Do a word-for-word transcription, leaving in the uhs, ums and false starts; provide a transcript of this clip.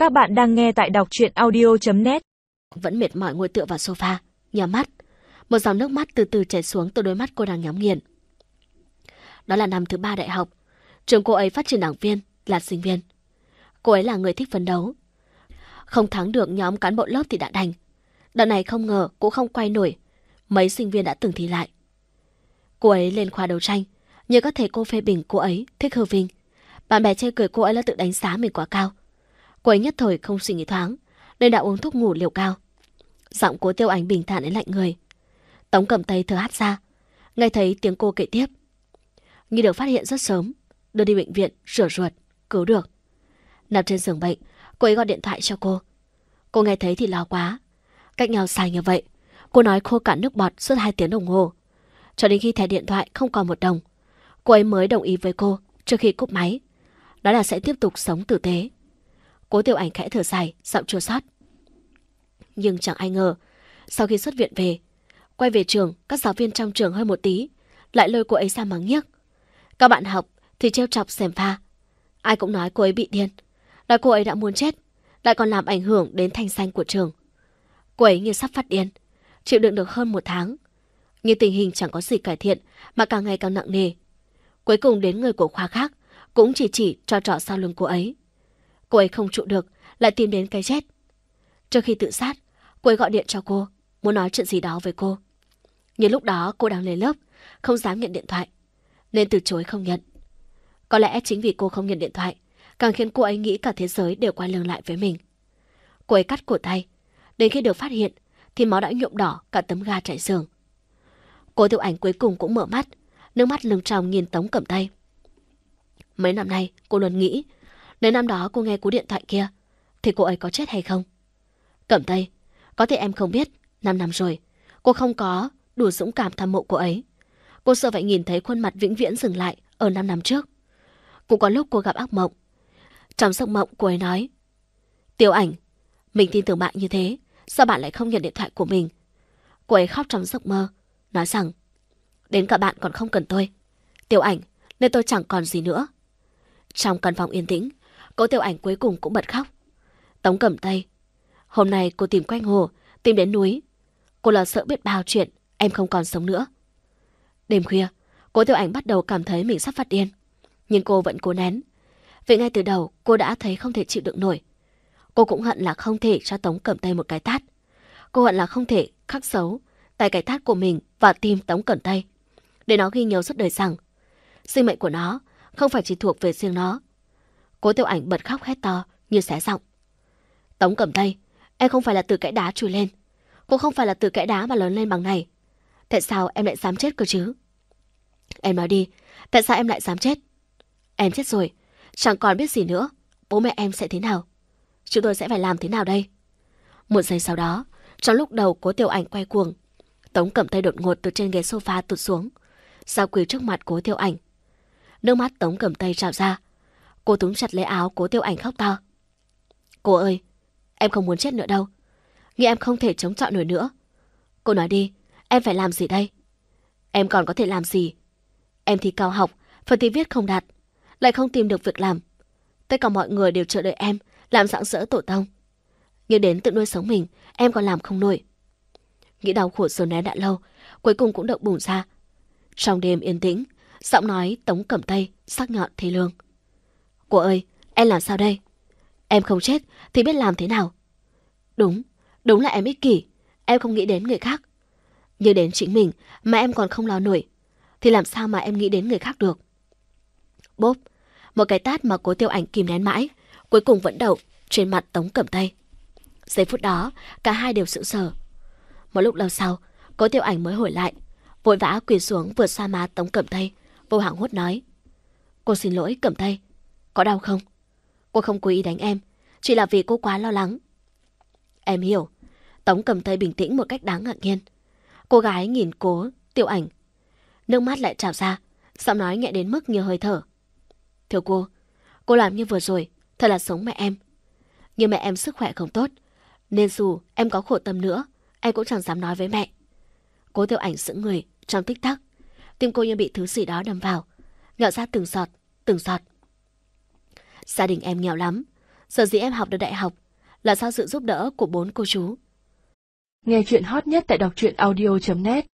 Các bạn đang nghe tại đọc truyện audio chấm net. Vẫn mệt mỏi ngồi tựa vào sofa, nhắm mắt. Một dòng nước mắt từ từ chảy xuống từ đôi mắt cô đang nhắm nghiền. Đó là năm thứ ba đại học. Trường cô ấy phát triển đảng viên, là sinh viên. Cô ấy là người thích phấn đấu. Không thắng được nhóm cán bộ lớp thì đã đành. Đợt này không ngờ cũng không quay nổi. Mấy sinh viên đã từng thi lại. Cô ấy lên khoa đấu tranh, nhờ các thầy cô phê bình cô ấy thích hư vinh. Bạn bè chê cười cô ấy là tự đánh giá mình quá cao. Cô ấy nhất thời không suy nghĩ thoáng, nên đã uống thuốc ngủ liều cao. Giọng Cố Tiêu Ảnh bình thản đến lạnh người. Tống Cẩm Tây thở hắt ra, nghe thấy tiếng cô kể tiếp. Nghi được phát hiện rất sớm, đưa đi bệnh viện rửa ruột, cứu được. Nằm trên giường bệnh, cô ấy gọi điện thoại cho cô. Cô nghe thấy thì lo quá. Cách nhau xa như vậy, cô nói khô cạn nước bọt suốt hai tiếng đồng hồ. Cho đến khi thẻ điện thoại không còn một đồng, cô ấy mới đồng ý với cô trước khi cúp máy. Đó là sẽ tiếp tục sống tử tế. Cố Tiêu Ảnh khẽ thở dài, giọng chua xót. Nhưng chẳng ai ngờ, sau khi xuất viện về, quay về trường, các giáo viên trong trường hơi một tí lại lôi cô ấy ra mắng nhiếc. Các bạn học thì trêu chọc xèm pha. Ai cũng nói cô ấy bị điên, nói cô ấy đã muốn chết, lại còn làm ảnh hưởng đến thanh danh của trường. Cô ấy như sắp phát điên, chịu đựng được hơn một tháng, nhưng tình hình chẳng có gì cải thiện mà càng ngày càng nặng nề. Cuối cùng đến người của khoa khác cũng chỉ chỉ cho trọ sau lưng cô ấy. Cô ấy không trụ được, lại tìm đến cái chết. Trước khi tự sát, cô ấy gọi điện cho cô, muốn nói chuyện gì đó với cô. Nhưng lúc đó cô đang lên lớp, không dám nhận điện thoại, nên từ chối không nhận. Có lẽ chính vì cô không nhận điện thoại, càng khiến cô ấy nghĩ cả thế giới đều quay lưng lại với mình. Cô ấy cắt cổ tay, đến khi được phát hiện thì máu đã nhuộm đỏ cả tấm ga trải giường. Cố Tiêu Ảnh cuối cùng cũng mở mắt, nước mắt lưng tròng nhìn Tống Cẩm Tây. Mấy năm nay cô luôn nghĩ, nếu năm đó cô nghe cú điện thoại kia thì cô ấy có chết hay không. Cẩm Tây, có thể em không biết, năm năm rồi cô không có đủ dũng cảm thăm mộ cô ấy. Cô sợ phải nhìn thấy khuôn mặt vĩnh viễn dừng lại ở năm năm trước. Cũng có lúc cô gặp ác mộng. Trong giấc mộng cô ấy nói, Tiêu Ảnh, mình tin tưởng bạn như thế, sao bạn lại không nhận điện thoại của mình? Cô ấy khóc trong giấc mơ, nói rằng, đến cả bạn còn không cần tôi, Tiêu Ảnh, nên tôi chẳng còn gì nữa. Trong căn phòng yên tĩnh, Cố Tiêu Ảnh cuối cùng cũng bật khóc. Tống Cẩm Tây, hôm nay cô tìm quanh hồ, tìm đến núi. Cô lo sợ biết bao chuyện, em không còn sống nữa. Đêm khuya, Cố Tiêu Ảnh bắt đầu cảm thấy mình sắp phát điên. Nhưng cô vẫn cố nén. Vì ngay từ đầu cô đã thấy không thể chịu đựng nổi. Cô cũng hận là không thể cho Tống Cẩm Tây một cái tát. Cô hận là không thể khắc xấu tay cái tát của mình vào tim Tống Cẩm Tây, để nó ghi nhớ suốt đời rằng sinh mệnh của nó không phải chỉ thuộc về riêng nó. Cố Tiêu Ảnh bật khóc hét to như xé giọng. Tống Cẩm Tây, em không phải là từ kẽ đá trồi lên. Cô không phải là từ kẽ đá mà lớn lên bằng này. Tại sao em lại dám chết cơ chứ? Em nói đi, tại sao em lại dám chết? Em chết rồi, chẳng còn biết gì nữa. Bố mẹ em sẽ thế nào? Chúng tôi sẽ phải làm thế nào đây? Một giây sau đó, trong lúc đầu Cố Tiêu Ảnh quay cuồng, Tống Cẩm Tây đột ngột từ trên ghế sofa tụt xuống, sao quỳ trước mặt Cố Tiêu Ảnh. Nước mắt Tống Cẩm Tây trào ra. Cô túm chặt lấy áo Cố Tiêu Ảnh khóc to. Cô ơi, em không muốn chết nữa đâu, nhưng em không thể chống chọi nổi nữa. Cô nói đi, em phải làm gì đây? Em còn có thể làm gì? Em thi cao học, phần thi viết không đạt, lại không tìm được việc làm. Tất cả mọi người đều chờ đợi em làm rạng rỡ tổ tông, nhưng đến tự nuôi sống mình em còn làm không nổi. Nghĩ đau khổ dồn nén đã lâu, cuối cùng cũng động bùng ra. Trong đêm yên tĩnh, giọng nói Tống Cẩm Tây sắc nhọn thê lương. Cô ơi, em làm sao đây? Em không chết thì biết làm thế nào? Đúng, đúng là em ích kỷ, em không nghĩ đến người khác. Nhưng đến chính mình mà em còn không lo nổi, thì làm sao mà em nghĩ đến người khác được? Bốp, một cái tát mà Cố Tiêu Ảnh kìm nén mãi, cuối cùng vẫn đậu trên mặt Tống Cẩm Tây. Giây phút đó, cả hai đều sững sờ. Một lúc lâu sau, Cố Tiêu Ảnh mới hồi lại, vội vã quỳ xuống vừa xoa má Tống Cẩm Tây, vô hoảng hốt nói. Cô xin lỗi Cẩm Tây, có đau không? Cô không cố ý đánh em, chỉ là vì cô quá lo lắng. Em hiểu. Tống Cẩm Tây bình tĩnh một cách đáng ngạc nhiên. Cô gái nhìn Cố Tiêu Ảnh, nước mắt lại trào ra, giọng nói nhẹ đến mức như hơi thở. Thưa cô, cô làm như vừa rồi thật là sống mẹ em. Nhưng mẹ em sức khỏe không tốt, nên dù em có khổ tâm nữa, em cũng chẳng dám nói với mẹ. Cố Tiêu Ảnh sững người trong tích tắc, tim cô như bị thứ gì đó đâm vào, nhỏ ra từng giọt, từng giọt. Gia đình em nghèo lắm, Sở dĩ em học được đại học là do sự giúp đỡ của bốn cô chú. Nghe chuyện hot nhất tại đọc truyện audio chấm net.